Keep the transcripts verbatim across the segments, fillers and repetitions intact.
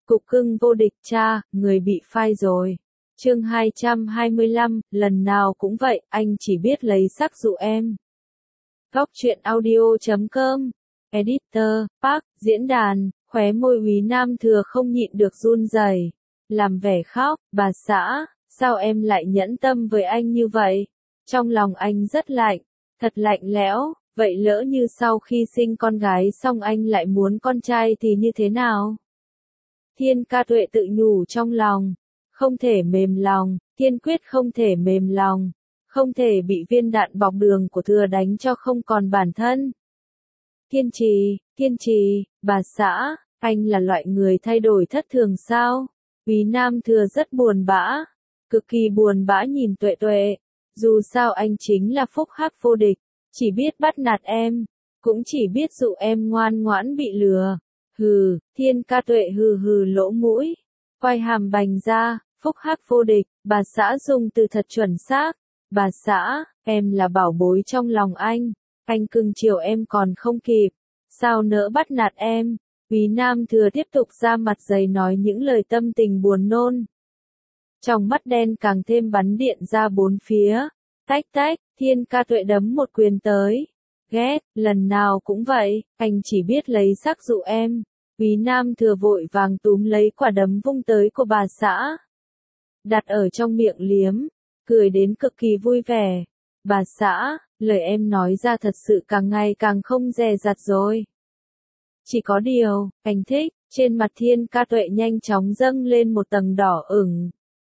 Cục cưng vô địch cha, người bị phai rồi. Chương hai trăm hai mươi lăm, lần nào cũng vậy, anh chỉ biết lấy sắc dụ em. Góc truyện audio chấm com. Editor, Park, diễn đàn, khóe môi Úy Nam Thừa không nhịn được run rẩy, làm vẻ khóc, bà xã, sao em lại nhẫn tâm với anh như vậy? Trong lòng anh rất lạnh, thật lạnh lẽo, vậy lỡ như sau khi sinh con gái xong anh lại muốn con trai thì như thế nào? Thiên Ca Tuệ tự nhủ trong lòng, không thể mềm lòng, kiên quyết không thể mềm lòng, không thể bị viên đạn bọc đường của Thừa đánh cho không còn bản thân. Kiên trì, kiên trì, bà xã, anh là loại người thay đổi thất thường sao? Úy Nam Thừa rất buồn bã, cực kỳ buồn bã nhìn Tuệ Tuệ, dù sao anh chính là phúc hắc vô địch, chỉ biết bắt nạt em, cũng chỉ biết dụ em ngoan ngoãn bị lừa. Hừ, Thiên Ca Tuệ hừ hừ lỗ mũi, quay hàm bành ra, phúc hắc vô địch, bà xã dùng từ thật chuẩn xác. Bà xã, em là bảo bối trong lòng anh, anh cưng chiều em còn không kịp, sao nỡ bắt nạt em? Úy Nam Thừa tiếp tục ra mặt dày nói những lời tâm tình buồn nôn. Trong mắt đen càng thêm bắn điện ra bốn phía, tách tách, Thiên Ca Tuệ đấm một quyền tới. Ghét, lần nào cũng vậy, anh chỉ biết lấy sắc dụ em. Úy Nam Thừa vội vàng túm lấy quả đấm vung tới của bà xã, đặt ở trong miệng liếm, cười đến cực kỳ vui vẻ. Bà xã, lời em nói ra thật sự càng ngày càng không dè dặt rồi. Chỉ có điều, anh thích, trên mặt Thiên Ca Tuệ nhanh chóng dâng lên một tầng đỏ ửng.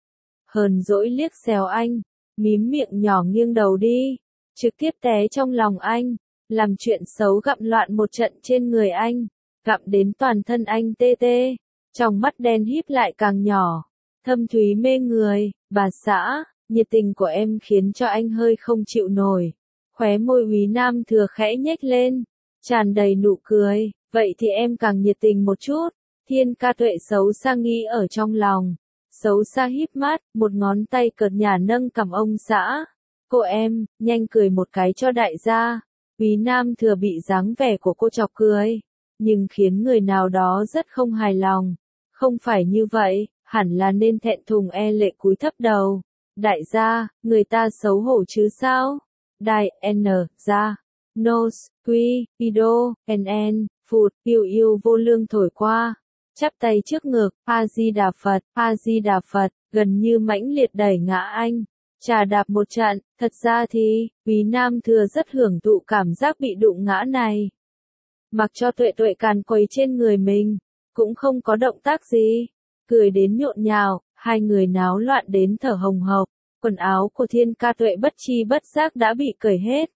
Hờn dỗi liếc xéo anh, mím miệng nhỏ nghiêng đầu đi, trực tiếp té trong lòng anh, làm chuyện xấu gặm loạn một trận trên người anh, gặm đến toàn thân anh tê tê, trong mắt đen híp lại càng nhỏ, thâm thúy mê người. Bà xã, nhiệt tình của em khiến cho anh hơi không chịu nổi. Khóe môi Úy Nam Thừa khẽ nhếch lên, tràn đầy nụ cười, vậy thì em càng nhiệt tình một chút. Thiên Ca Tuệ xấu xa nghĩ ở trong lòng, xấu xa híp mắt, một ngón tay cợt nhả nâng cằm ông xã. Cô em, nhanh cười một cái cho đại gia. Úy Nam Thừa bị dáng vẻ của cô chọc cười, nhưng khiến người nào đó rất không hài lòng. Không phải như vậy, hẳn là nên thẹn thùng e lệ cúi thấp đầu. Đại gia, người ta xấu hổ chứ sao? Đại N, gia, nose, quy, ido, nn, phụt, yêu yêu vô lương thổi qua. Chắp tay trước ngực, A-di-đà Phật, A-di-đà Phật, gần như mãnh liệt đẩy ngã anh. Trà đạp một trận, thật ra thì, Úy Nam Thừa rất hưởng thụ cảm giác bị đụng ngã này. Mặc cho Tuệ Tuệ càn quấy trên người mình, cũng không có động tác gì, cười đến nhộn nhào, hai người náo loạn đến thở hồng hộc, quần áo của Thiên Ca Tuệ bất chi bất giác đã bị cởi hết.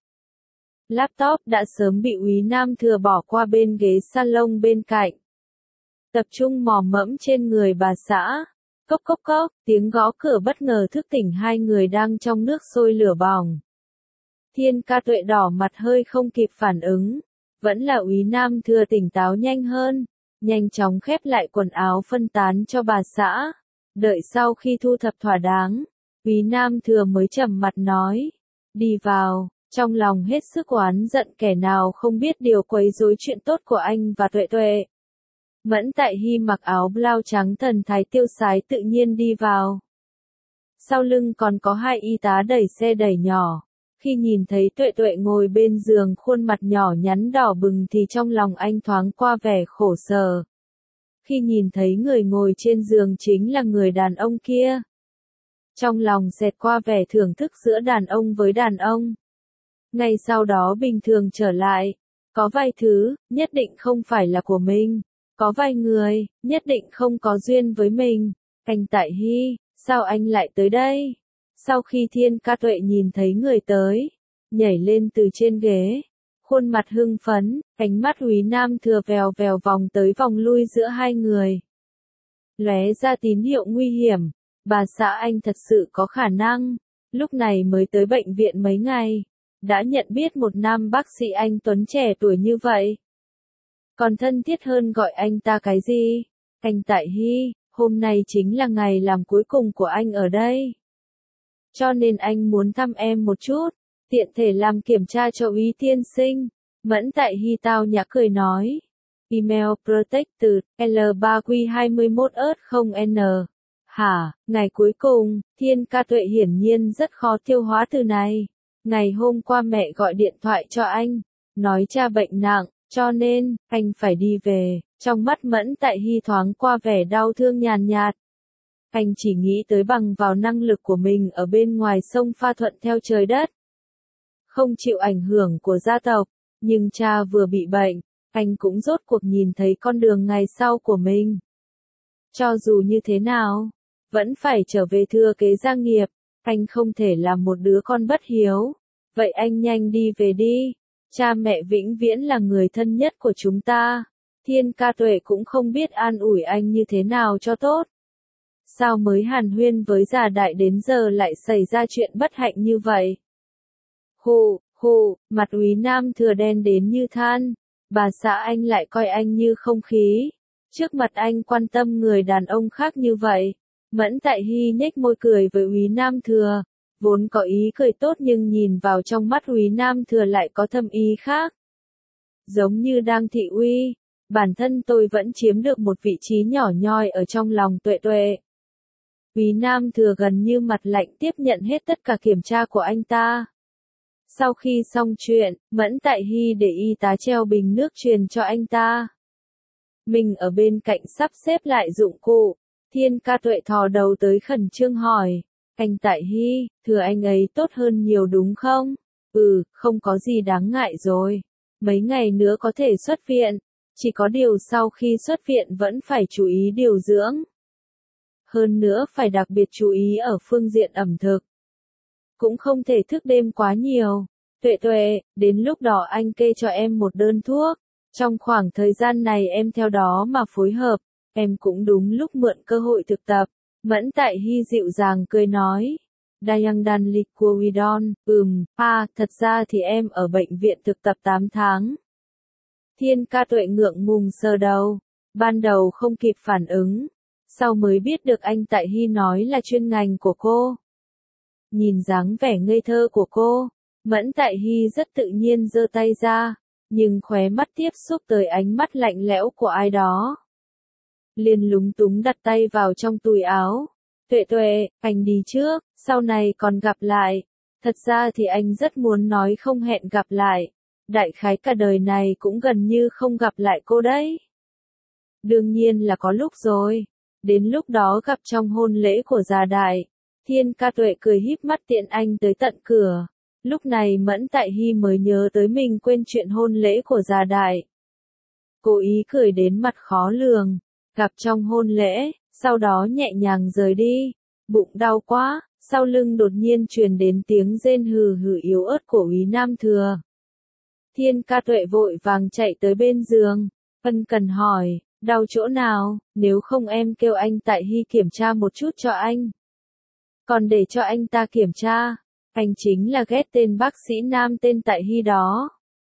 Laptop đã sớm bị Úy Nam Thừa bỏ qua bên ghế salon bên cạnh. Tập trung mò mẫm trên người bà xã. Cốc cốc cốc, tiếng gõ cửa bất ngờ thức tỉnh hai người đang trong nước sôi lửa bỏng. Thiên Ca Tuệ đỏ mặt hơi không kịp phản ứng, vẫn là Úy Nam Thừa tỉnh táo nhanh hơn, nhanh chóng khép lại quần áo phân tán cho bà xã. Đợi sau khi thu thập thỏa đáng, Úy Nam Thừa mới trầm mặt nói, đi vào, trong lòng hết sức oán giận kẻ nào không biết điều quấy rối chuyện tốt của anh và Tuệ Tuệ. Mẫn Tại Hy mặc áo blau trắng thần thái tiêu sái tự nhiên đi vào. Sau lưng còn có hai y tá đẩy xe đẩy nhỏ. Khi nhìn thấy Tuệ Tuệ ngồi bên giường khuôn mặt nhỏ nhắn đỏ bừng thì trong lòng anh thoáng qua vẻ khổ sở. Khi nhìn thấy người ngồi trên giường chính là người đàn ông kia, trong lòng xẹt qua vẻ thưởng thức giữa đàn ông với đàn ông. Ngay sau đó bình thường trở lại, có vài thứ, nhất định không phải là của mình. Có vài người, nhất định không có duyên với mình. Anh Tại Hy, sao anh lại tới đây? Sau khi Thiên Ca Tuệ nhìn thấy người tới, nhảy lên từ trên ghế, khuôn mặt hưng phấn, ánh mắt Úy Nam Thừa vèo vèo vòng tới vòng lui giữa hai người. Lóe ra tín hiệu nguy hiểm, bà xã anh thật sự có khả năng, lúc này mới tới bệnh viện mấy ngày, đã nhận biết một nam bác sĩ anh tuấn trẻ tuổi như vậy. Còn thân thiết hơn gọi anh ta cái gì? Anh Tại Hy, hôm nay chính là ngày làm cuối cùng của anh ở đây. Cho nên anh muốn thăm em một chút, tiện thể làm kiểm tra cho Úy tiên sinh. Mẫn Tại Hy tao nhã cười nói. Email Protected, L ba Q hai mốt ớt không N. Hả, ngày cuối cùng, Thiên Ca Tuệ hiển nhiên rất khó tiêu hóa từ này. Ngày hôm qua mẹ gọi điện thoại cho anh, nói cha bệnh nặng, cho nên, anh phải đi về. Trong mắt Mẫn Tại Hy thoáng qua vẻ đau thương nhàn nhạt. Anh chỉ nghĩ tới bằng vào năng lực của mình ở bên ngoài sông pha thuận theo trời đất. Không chịu ảnh hưởng của gia tộc, nhưng cha vừa bị bệnh, anh cũng rốt cuộc nhìn thấy con đường ngày sau của mình. Cho dù như thế nào, vẫn phải trở về thừa kế gia nghiệp, anh không thể làm một đứa con bất hiếu. Vậy anh nhanh đi về đi, cha mẹ vĩnh viễn là người thân nhất của chúng ta. Thiên Ca Tuệ cũng không biết an ủi anh như thế nào cho tốt. Sao mới hàn huyên với già đại đến giờ lại xảy ra chuyện bất hạnh như vậy? Hù, hù, mặt Úy Nam Thừa đen đến như than. Bà xã anh lại coi anh như không khí. Trước mặt anh quan tâm người đàn ông khác như vậy. Mẫn Tại Hy nhếch môi cười với Úy Nam Thừa. Vốn có ý cười tốt nhưng nhìn vào trong mắt Úy Nam Thừa lại có thâm ý khác. Giống như đang thị uy. Bản thân tôi vẫn chiếm được một vị trí nhỏ nhoi ở trong lòng Tuệ Tuệ. Úy Nam Thừa gần như mặt lạnh tiếp nhận hết tất cả kiểm tra của anh ta. Sau khi xong chuyện, Mẫn Tại Hy để y tá treo bình nước truyền cho anh ta. Mình ở bên cạnh sắp xếp lại dụng cụ. Thiên Ca Tuệ thò đầu tới khẩn trương hỏi. Anh Tại Hy, thừa anh ấy tốt hơn nhiều đúng không? Ừ, không có gì đáng ngại rồi. Mấy ngày nữa có thể xuất viện. Chỉ có điều sau khi xuất viện vẫn phải chú ý điều dưỡng. Hơn nữa phải đặc biệt chú ý ở phương diện ẩm thực. Cũng không thể thức đêm quá nhiều. Tuệ Tuệ, đến lúc đó anh kê cho em một đơn thuốc. Trong khoảng thời gian này em theo đó mà phối hợp. Em cũng đúng lúc mượn cơ hội thực tập. Mẫn Tại Hy dịu dàng cười nói. Dayangdan Liquidon, ừm, à, thật ra thì em ở bệnh viện thực tập tám tháng. Thiên Ca Tuệ ngượng ngùng sờ đầu. Ban đầu không kịp phản ứng. Sau mới biết được anh Tại Hy nói là chuyên ngành của cô. Nhìn dáng vẻ ngây thơ của cô, Mẫn Tại Hy rất tự nhiên giơ tay ra, nhưng khóe mắt tiếp xúc tới ánh mắt lạnh lẽo của ai đó. Liền lúng túng đặt tay vào trong túi áo. Tuệ Tuệ, anh đi trước, sau này còn gặp lại. Thật ra thì anh rất muốn nói không hẹn gặp lại. Đại khái cả đời này cũng gần như không gặp lại cô đấy. Đương nhiên là có lúc rồi. Đến lúc đó gặp trong hôn lễ của già đại. Thiên Ca Tuệ cười híp mắt tiện anh tới tận cửa. Lúc này Mẫn Tại Hy mới nhớ tới mình quên chuyện hôn lễ của già đại. Cố ý cười đến mặt khó lường. Gặp trong hôn lễ, sau đó nhẹ nhàng rời đi. Bụng đau quá, sau lưng đột nhiên truyền đến tiếng rên hừ hừ yếu ớt của Úy Nam Thừa. Thiên Ca Tuệ vội vàng chạy tới bên giường. Ân cần hỏi, đau chỗ nào, nếu không em kêu anh Tại Hy kiểm tra một chút cho anh. Còn để cho anh ta kiểm tra, anh chính là ghét tên bác sĩ nam tên Tại Hy đó.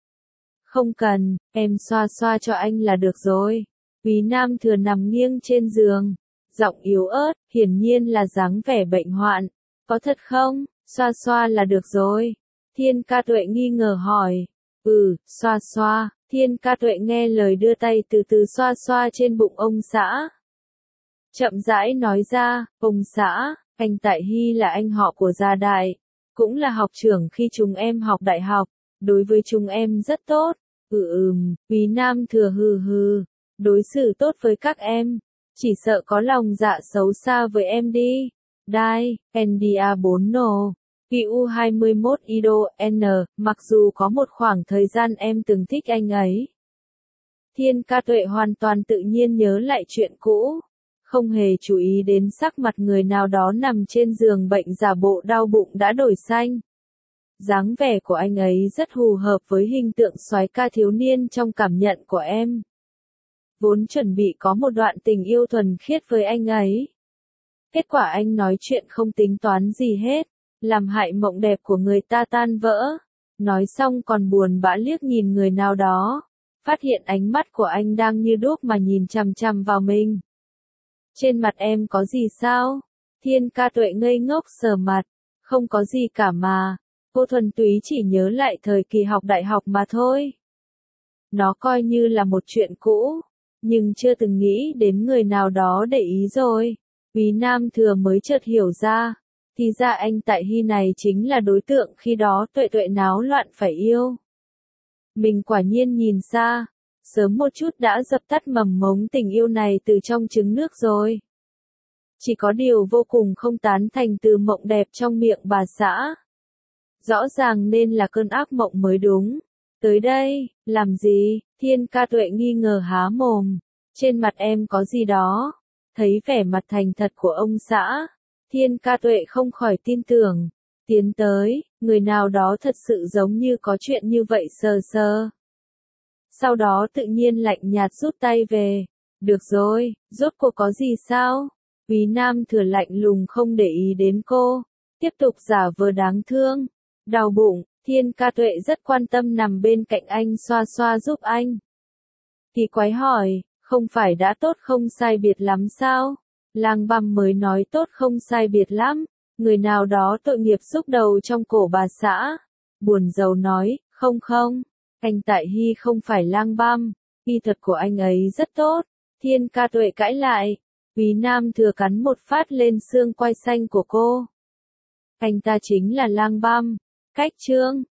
Không cần, em xoa xoa cho anh là được rồi. Úy Nam Thừa nằm nghiêng trên giường, giọng yếu ớt, hiển nhiên là dáng vẻ bệnh hoạn. Có thật không? Xoa xoa là được rồi. Thiên Ca Tuệ nghi ngờ hỏi. Ừ, xoa xoa. Thiên Ca Tuệ nghe lời đưa tay từ từ xoa xoa trên bụng ông xã. Chậm rãi nói ra, ông xã, anh Tại Hy là anh họ của gia đại, cũng là học trưởng khi chúng em học đại học, đối với chúng em rất tốt. Ừ ừm, Úy Nam Thừa hừ hừ, đối xử tốt với các em, chỉ sợ có lòng dạ xấu xa với em đi. Đai, en đê a bốn nổ, Q U hai mốt Ido N, mặc dù có một khoảng thời gian em từng thích anh ấy. Thiên Ca Tuệ hoàn toàn tự nhiên nhớ lại chuyện cũ, không hề chú ý đến sắc mặt người nào đó nằm trên giường bệnh giả bộ đau bụng đã đổi xanh. Dáng vẻ của anh ấy rất hù hợp với hình tượng soái ca thiếu niên trong cảm nhận của em. Vốn chuẩn bị có một đoạn tình yêu thuần khiết với anh ấy. Kết quả anh nói chuyện không tính toán gì hết, làm hại mộng đẹp của người ta tan vỡ. Nói xong còn buồn bã liếc nhìn người nào đó, phát hiện ánh mắt của anh đang như đuốc mà nhìn chằm chằm vào mình. Trên mặt em có gì sao? Thiên Ca Tuệ ngây ngốc sờ mặt, không có gì cả mà, cô thuần túy chỉ nhớ lại thời kỳ học đại học mà thôi. Nó coi như là một chuyện cũ, nhưng chưa từng nghĩ đến người nào đó để ý rồi. Quý Nam Thừa mới chợt hiểu ra, thì ra anh Tại Hy này chính là đối tượng khi đó Tuệ Tuệ náo loạn phải yêu. Mình quả nhiên nhìn xa, sớm một chút đã dập tắt mầm mống tình yêu này từ trong trứng nước rồi. Chỉ có điều vô cùng không tán thành từ mộng đẹp trong miệng bà xã. Rõ ràng nên là cơn ác mộng mới đúng. Tới đây, làm gì? Thiên Ca Tuệ nghi ngờ há mồm. Trên mặt em có gì đó? Thấy vẻ mặt thành thật của ông xã, Thiên Ca Tuệ không khỏi tin tưởng. Tiến tới, người nào đó thật sự giống như có chuyện như vậy sờ sờ. Sau đó tự nhiên lạnh nhạt rút tay về. Được rồi, rốt cuộc có gì sao? Quý Nam Thừa lạnh lùng không để ý đến cô, tiếp tục giả vờ đáng thương. Đau bụng, Thiên Ca Tuệ rất quan tâm nằm bên cạnh anh xoa xoa giúp anh. Kỳ quái hỏi, không phải đã tốt không sai biệt lắm sao? Lang Băm mới nói tốt không sai biệt lắm. Người nào đó tội nghiệp xúc đầu trong cổ bà xã. Buồn rầu nói, không không, anh Tại Hy không phải Lang Băm, y thuật của anh ấy rất tốt. Thiên Ca Tuệ cãi lại. Quý Nam Thừa cắn một phát lên xương quai xanh của cô. Anh ta chính là Lang Băm. Cách Trương,